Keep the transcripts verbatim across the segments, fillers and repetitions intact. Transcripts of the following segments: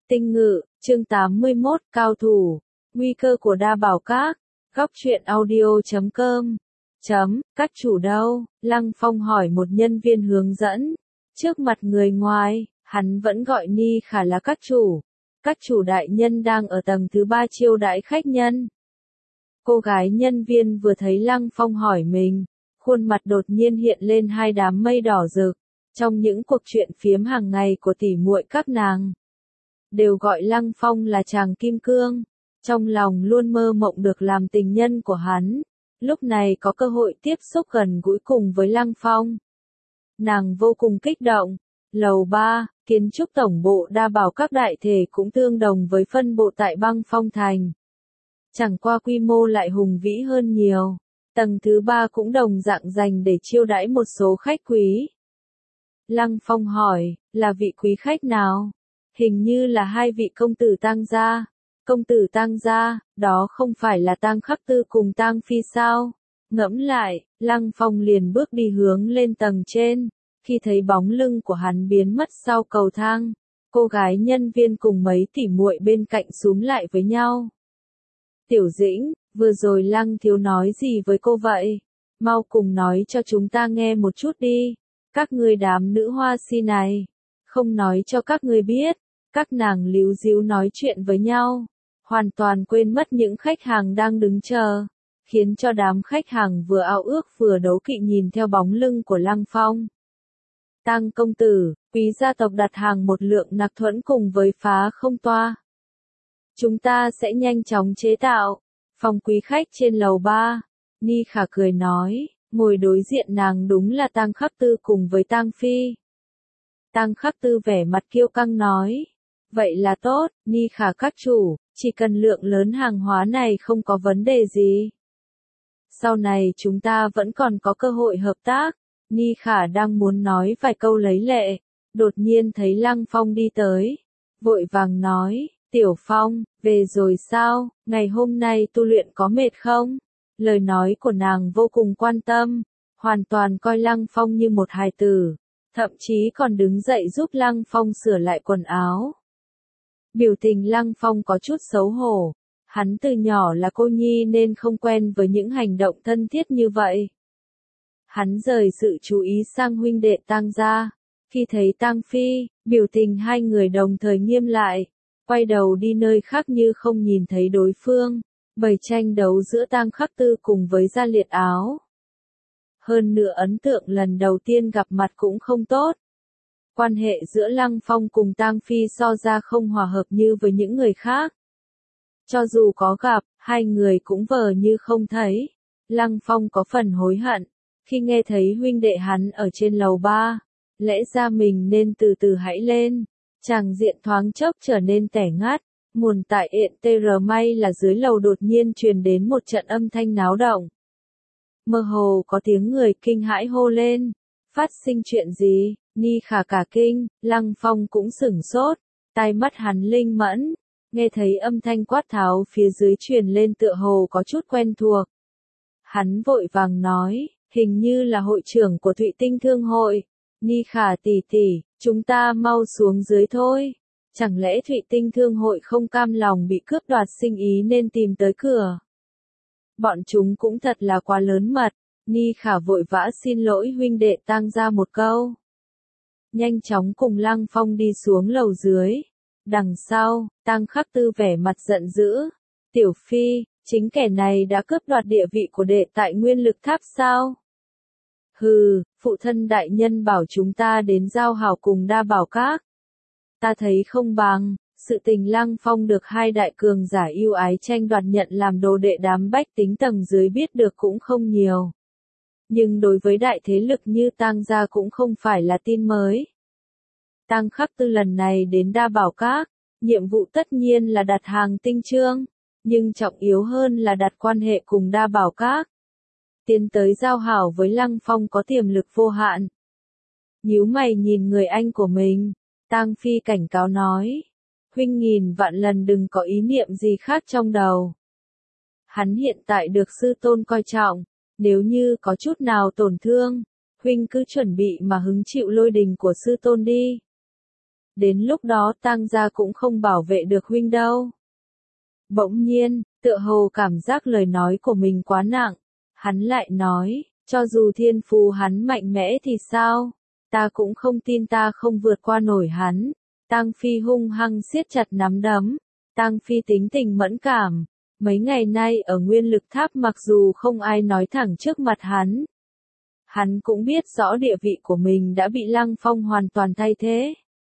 Tinh ngự, chương tám mươi mốt, cao thủ, nguy cơ của đa bảo các, góc truyện audio chấm com. Chấm, các chủ đâu? Lăng Phong hỏi một nhân viên hướng dẫn. Trước mặt người ngoài, hắn vẫn gọi Ni Khả là các chủ. Các chủ đại nhân đang ở tầng thứ ba chiêu đãi khách nhân. Cô gái nhân viên vừa thấy Lăng Phong hỏi mình, khuôn mặt đột nhiên hiện lên hai đám mây đỏ rực. Trong những cuộc chuyện phiếm hàng ngày của tỉ muội các nàng, đều gọi Lăng Phong là chàng kim cương, trong lòng luôn mơ mộng được làm tình nhân của hắn. Lúc này có cơ hội tiếp xúc gần gũi cùng với Lăng Phong, nàng vô cùng kích động. Lầu ba, kiến trúc tổng bộ đa bảo các đại thể cũng tương đồng với phân bộ tại băng phong thành. Chẳng qua quy mô lại hùng vĩ hơn nhiều. Tầng thứ ba cũng đồng dạng dành để chiêu đãi một số khách quý. Lăng Phong hỏi, là vị quý khách nào? Hình như là hai vị công tử Tang gia. Công tử Tang gia, đó không phải là Tang Khắc Tư cùng Tang Phi sao? Ngẫm lại, Lăng Phong liền bước đi hướng lên tầng trên. Khi thấy bóng lưng của hắn biến mất sau cầu thang, cô gái nhân viên cùng mấy tỉ muội bên cạnh xúm lại với nhau. Tiểu Dĩnh, vừa rồi Lăng thiếu nói gì với cô vậy? Mau cùng nói cho chúng ta nghe một chút đi. Các ngươi đám nữ hoa si này, không nói cho các ngươi biết. Các nàng líu díu nói chuyện với nhau, hoàn toàn quên mất những khách hàng đang đứng chờ, khiến cho đám khách hàng vừa ao ước vừa đấu kỵ nhìn theo bóng lưng của Lăng Phong. Tang công tử, quý gia tộc đặt hàng một lượng nặc thuẫn cùng với phá không toa. Chúng ta sẽ nhanh chóng chế tạo. Phòng quý khách trên lầu ba, Ni Khả cười nói, ngồi đối diện nàng đúng là Tang Khắc Tư cùng với Tang Phi. Tang Khắc Tư vẻ mặt kiêu căng nói, vậy là tốt, Ni Khả các chủ, chỉ cần lượng lớn hàng hóa này không có vấn đề gì. Sau này chúng ta vẫn còn có cơ hội hợp tác. Ni Khả đang muốn nói vài câu lấy lệ, đột nhiên thấy Lăng Phong đi tới, vội vàng nói, Tiểu Phong, về rồi sao, ngày hôm nay tu luyện có mệt không? Lời nói của nàng vô cùng quan tâm, hoàn toàn coi Lăng Phong như một hài tử, thậm chí còn đứng dậy giúp Lăng Phong sửa lại quần áo. Biểu tình Lăng Phong có chút xấu hổ, hắn từ nhỏ là cô nhi nên không quen với những hành động thân thiết như vậy. Hắn rời sự chú ý sang huynh đệ Tang gia, khi thấy Tang Phi, biểu tình hai người đồng thời nghiêm lại, quay đầu đi nơi khác như không nhìn thấy đối phương, bày tranh đấu giữa Tang Khắc Tư cùng với Gia Liệt Áo. Hơn nữa ấn tượng lần đầu tiên gặp mặt cũng không tốt. Quan hệ giữa Lăng Phong cùng Tang Phi so ra không hòa hợp như với những người khác. Cho dù có gặp, hai người cũng vờ như không thấy. Lăng Phong có phần hối hận, khi nghe thấy huynh đệ hắn ở trên lầu ba, lẽ ra mình nên từ từ hãy lên. Tràng diện thoáng chốc trở nên tẻ ngắt, nguồn tại ện tr may là dưới lầu đột nhiên truyền đến một trận âm thanh náo động. Mơ hồ có tiếng người kinh hãi hô lên, phát sinh chuyện gì? Ni Khả cả kinh, Lăng Phong cũng sửng sốt, tai mắt hắn linh mẫn, nghe thấy âm thanh quát tháo phía dưới truyền lên tựa hồ có chút quen thuộc. Hắn vội vàng nói, hình như là hội trưởng của Thụy Tinh Thương hội. Ni Khả tỷ tỷ, chúng ta mau xuống dưới thôi. Chẳng lẽ Thụy Tinh Thương hội không cam lòng bị cướp đoạt sinh ý nên tìm tới cửa? Bọn chúng cũng thật là quá lớn mật. Ni Khả vội vã xin lỗi huynh đệ Tang gia một câu, nhanh chóng cùng Lăng Phong đi xuống lầu dưới. Đằng sau, Tang Khắc Tư vẻ mặt giận dữ, Tiểu Phi, chính kẻ này đã cướp đoạt địa vị của đệ tại Nguyên Lực Tháp sao? Hừ, phụ thân đại nhân bảo chúng ta đến giao hảo cùng đa bảo các. Ta thấy không bằng, sự tình Lăng Phong được hai đại cường giả yêu ái tranh đoạt nhận làm đồ đệ đám bách tính tầng dưới biết được cũng không nhiều. Nhưng đối với đại thế lực như Tang gia cũng không phải là tin mới. Tang Khắc Tư lần này đến đa bảo các, nhiệm vụ tất nhiên là đặt hàng tinh chương, nhưng trọng yếu hơn là đặt quan hệ cùng đa bảo các. Tiến tới giao hảo với Lăng Phong có tiềm lực vô hạn. Nhíu mày nhìn người anh của mình, Tang Phi cảnh cáo nói, huynh nghìn vạn lần đừng có ý niệm gì khác trong đầu. Hắn hiện tại được sư tôn coi trọng, nếu như có chút nào tổn thương, huynh cứ chuẩn bị mà hứng chịu lôi đình của sư tôn đi. Đến lúc đó Tang gia cũng không bảo vệ được huynh đâu. Bỗng nhiên, tựa hồ cảm giác lời nói của mình quá nặng, hắn lại nói, cho dù thiên phú hắn mạnh mẽ thì sao? Ta cũng không tin ta không vượt qua nổi hắn. Tang Phi hung hăng siết chặt nắm đấm. Tang Phi tính tình mẫn cảm. Mấy ngày nay ở Nguyên Lực Tháp mặc dù không ai nói thẳng trước mặt hắn. Hắn cũng biết rõ địa vị của mình đã bị Lăng Phong hoàn toàn thay thế.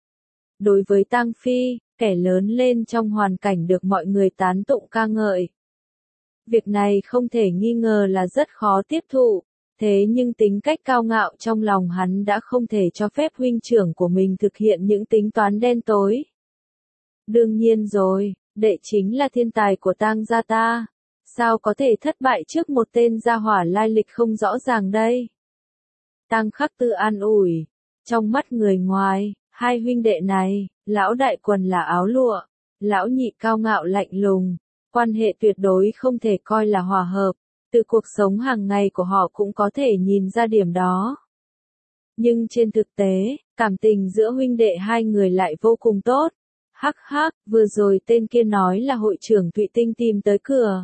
Đối với Tang Phi, kẻ lớn lên trong hoàn cảnh được mọi người tán tụng ca ngợi. Việc này không thể nghi ngờ là rất khó tiếp thụ. Thế nhưng tính cách cao ngạo trong lòng hắn đã không thể cho phép huynh trưởng của mình thực hiện những tính toán đen tối. Đương nhiên rồi, đệ chính là thiên tài của Tang gia ta. Sao có thể thất bại trước một tên gia hỏa lai lịch không rõ ràng đây? Tang Khắc Tư an ủi. Trong mắt người ngoài, hai huynh đệ này, lão đại quần là áo lụa, lão nhị cao ngạo lạnh lùng. Quan hệ tuyệt đối không thể coi là hòa hợp. Từ cuộc sống hàng ngày của họ cũng có thể nhìn ra điểm đó. Nhưng trên thực tế, cảm tình giữa huynh đệ hai người lại vô cùng tốt. Hắc hắc, vừa rồi tên kia nói là hội trưởng Thụy Tinh tìm tới cửa.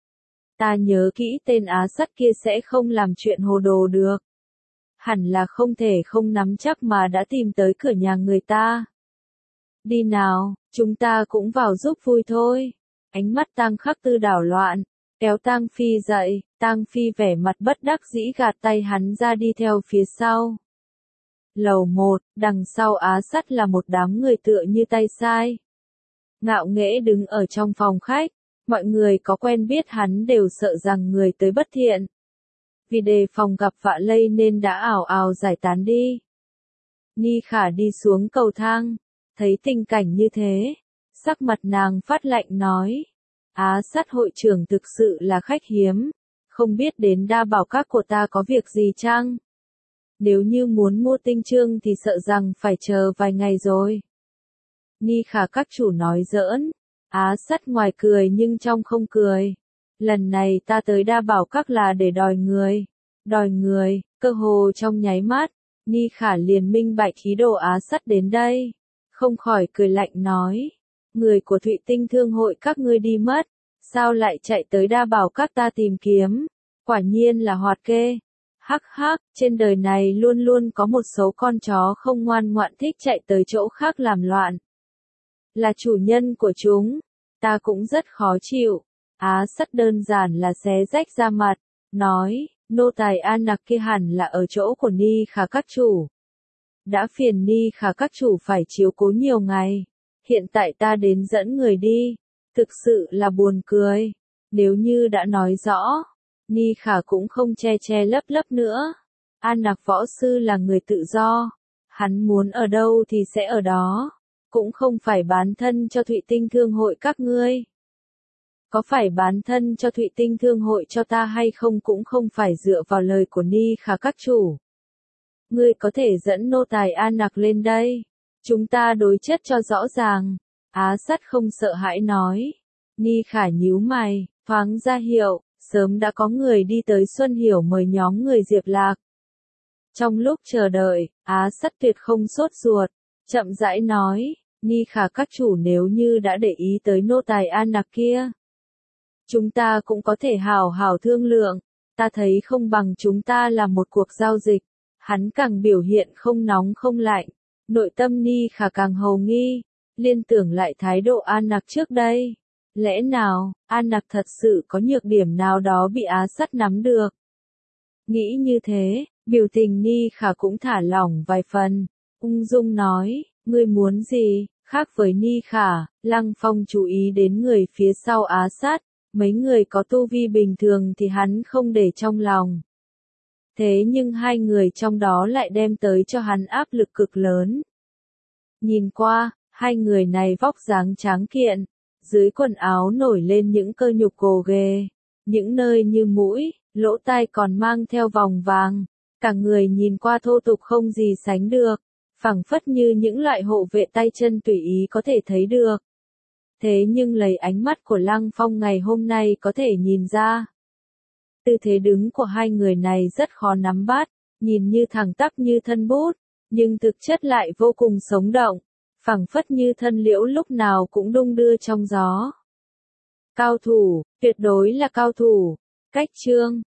Ta nhớ kỹ tên Á Sắt kia sẽ không làm chuyện hồ đồ được. Hẳn là không thể không nắm chắc mà đã tìm tới cửa nhà người ta. Đi nào, chúng ta cũng vào giúp vui thôi. Ánh mắt Tang Khắc Tư đảo loạn. Kéo Tang Phi dậy, Tang Phi vẻ mặt bất đắc dĩ gạt tay hắn ra đi theo phía sau. Lầu một, đằng sau Á Sắt là một đám người tựa như tay sai. Ngạo nghễ đứng ở trong phòng khách, mọi người có quen biết hắn đều sợ rằng người tới bất thiện. Vì đề phòng gặp vạ lây nên đã ảo ảo giải tán đi. Ni Khả đi xuống cầu thang, thấy tình cảnh như thế, sắc mặt nàng phát lạnh nói. Á Sắt hội trưởng thực sự là khách hiếm, không biết đến Đa Bảo Các của ta có việc gì chăng? Nếu như muốn mua tinh chương thì sợ rằng phải chờ vài ngày rồi. Ni Khả các chủ nói giỡn, Á Sắt ngoài cười nhưng trong không cười. Lần này ta tới Đa Bảo Các là để đòi người, đòi người, cơ hồ trong nháy mắt, Ni Khả liền minh bạch khí độ Á Sắt đến đây, không khỏi cười lạnh nói. Người của Thụy Tinh Thương hội các ngươi đi mất, sao lại chạy tới Đa Bảo Các ta tìm kiếm, quả nhiên là hoạt kê. Hắc hắc, trên đời này luôn luôn có một số con chó không ngoan ngoãn thích chạy tới chỗ khác làm loạn. Là chủ nhân của chúng, ta cũng rất khó chịu. Á Sắt đơn giản là xé rách ra mặt, nói, nô tài An Nặc kia hẳn là ở chỗ của Ni Khả các chủ. Đã phiền Ni Khả các chủ phải chiếu cố nhiều ngày. Hiện tại ta đến dẫn người đi, thực sự là buồn cười. Nếu như đã nói rõ, Ni Khả cũng không che che lấp lấp nữa. An Nặc võ sư là người tự do, hắn muốn ở đâu thì sẽ ở đó, cũng không phải bán thân cho Thụy Tinh Thương hội các ngươi. Có phải bán thân cho Thụy Tinh Thương hội cho ta hay không cũng không phải dựa vào lời của Ni Khả các chủ. Ngươi có thể dẫn nô tài An Nặc lên đây. Chúng ta đối chất cho rõ ràng. Á Sắt không sợ hãi nói. Ni Khả nhíu mày, thoáng ra hiệu, sớm đã có người đi tới Xuân Hiểu mời nhóm người Diệp Lạc. Trong lúc chờ đợi, Á Sắt tuyệt không sốt ruột, chậm rãi nói, Ni Khả các chủ nếu như đã để ý tới nô tài An Nặc kia. Chúng ta cũng có thể hào hào thương lượng, ta thấy không bằng chúng ta làm một cuộc giao dịch. Hắn càng biểu hiện không nóng không lạnh. Nội tâm Ni Khả càng hầu nghi, liên tưởng lại thái độ An Nặc trước đây. Lẽ nào, An Nặc thật sự có nhược điểm nào đó bị Á Sắt nắm được? Nghĩ như thế, biểu tình Ni Khả cũng thả lỏng vài phần. Ung dung nói, ngươi muốn gì? Khác với Ni Khả, Lăng Phong chú ý đến người phía sau Á Sắt. Mấy người có tu vi bình thường thì hắn không để trong lòng. Thế nhưng hai người trong đó lại đem tới cho hắn áp lực cực lớn. Nhìn qua, hai người này vóc dáng tráng kiện, dưới quần áo nổi lên những cơ nhục gồ ghề, những nơi như mũi, lỗ tai còn mang theo vòng vàng, cả người nhìn qua thô tục không gì sánh được, phảng phất như những loại hộ vệ tay chân tùy ý có thể thấy được. Thế nhưng lấy ánh mắt của Lăng Phong ngày hôm nay có thể nhìn ra. Tư thế đứng của hai người này rất khó nắm bắt, nhìn như thẳng tắp như thân bút, nhưng thực chất lại vô cùng sống động, phảng phất như thân liễu lúc nào cũng đung đưa trong gió. Cao thủ, tuyệt đối là cao thủ. Cách chương